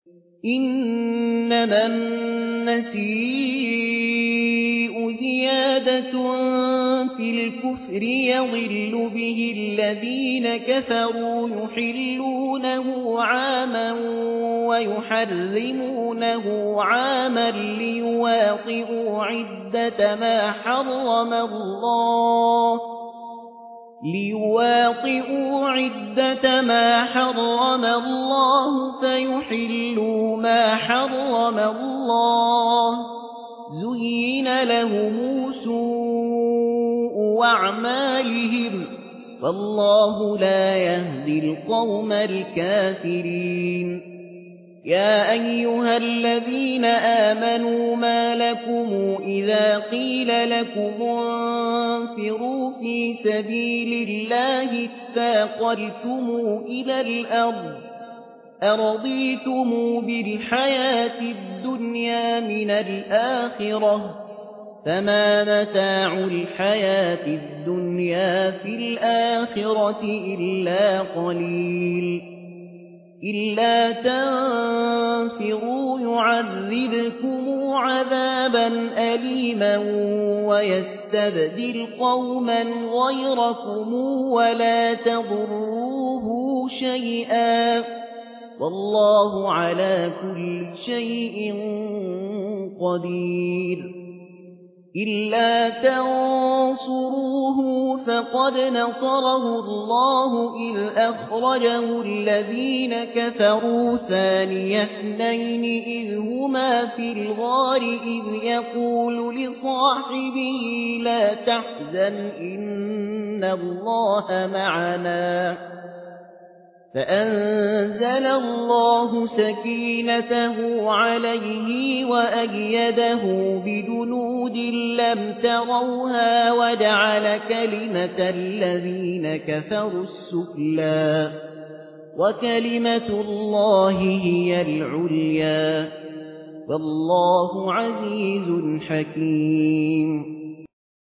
إنما النسيء زيادة في الكفر يضل به الذين كفروا يحلونه عاما ويحرمونه عاما ليواطئوا عدة ما حرم الله فيحلوا ما حرم الله زين لهم سوء أعمالهم فالله لا يهدي القوم الكافرين يا أيها الذين آمنوا ما لكم إذا قيل لكم انفروا في سبيل الله اثاقلتم إلى الأرض أرضيتم بالحياة الدنيا من الآخرة فما متاع الحياة الدنيا في الآخرة إلا قليل إلا تنفروا يعذبكم عذابا أليما ويستبدل قوما غيركم ولا تضروه شيئا والله على كل شيء قدير إلا تنصروه فقد نصره الله إذ أخرجه الذين كفروا ثاني اثنين إذ هما في الغار إذ يقول لصاحبه لا تحزن إن الله معنا فأنزل الله سكينته عليه وأيده بجنود لم تروها وجعل كلمة الذين كفروا السفلى وكلمة الله هي العليا والله عزيز حكيم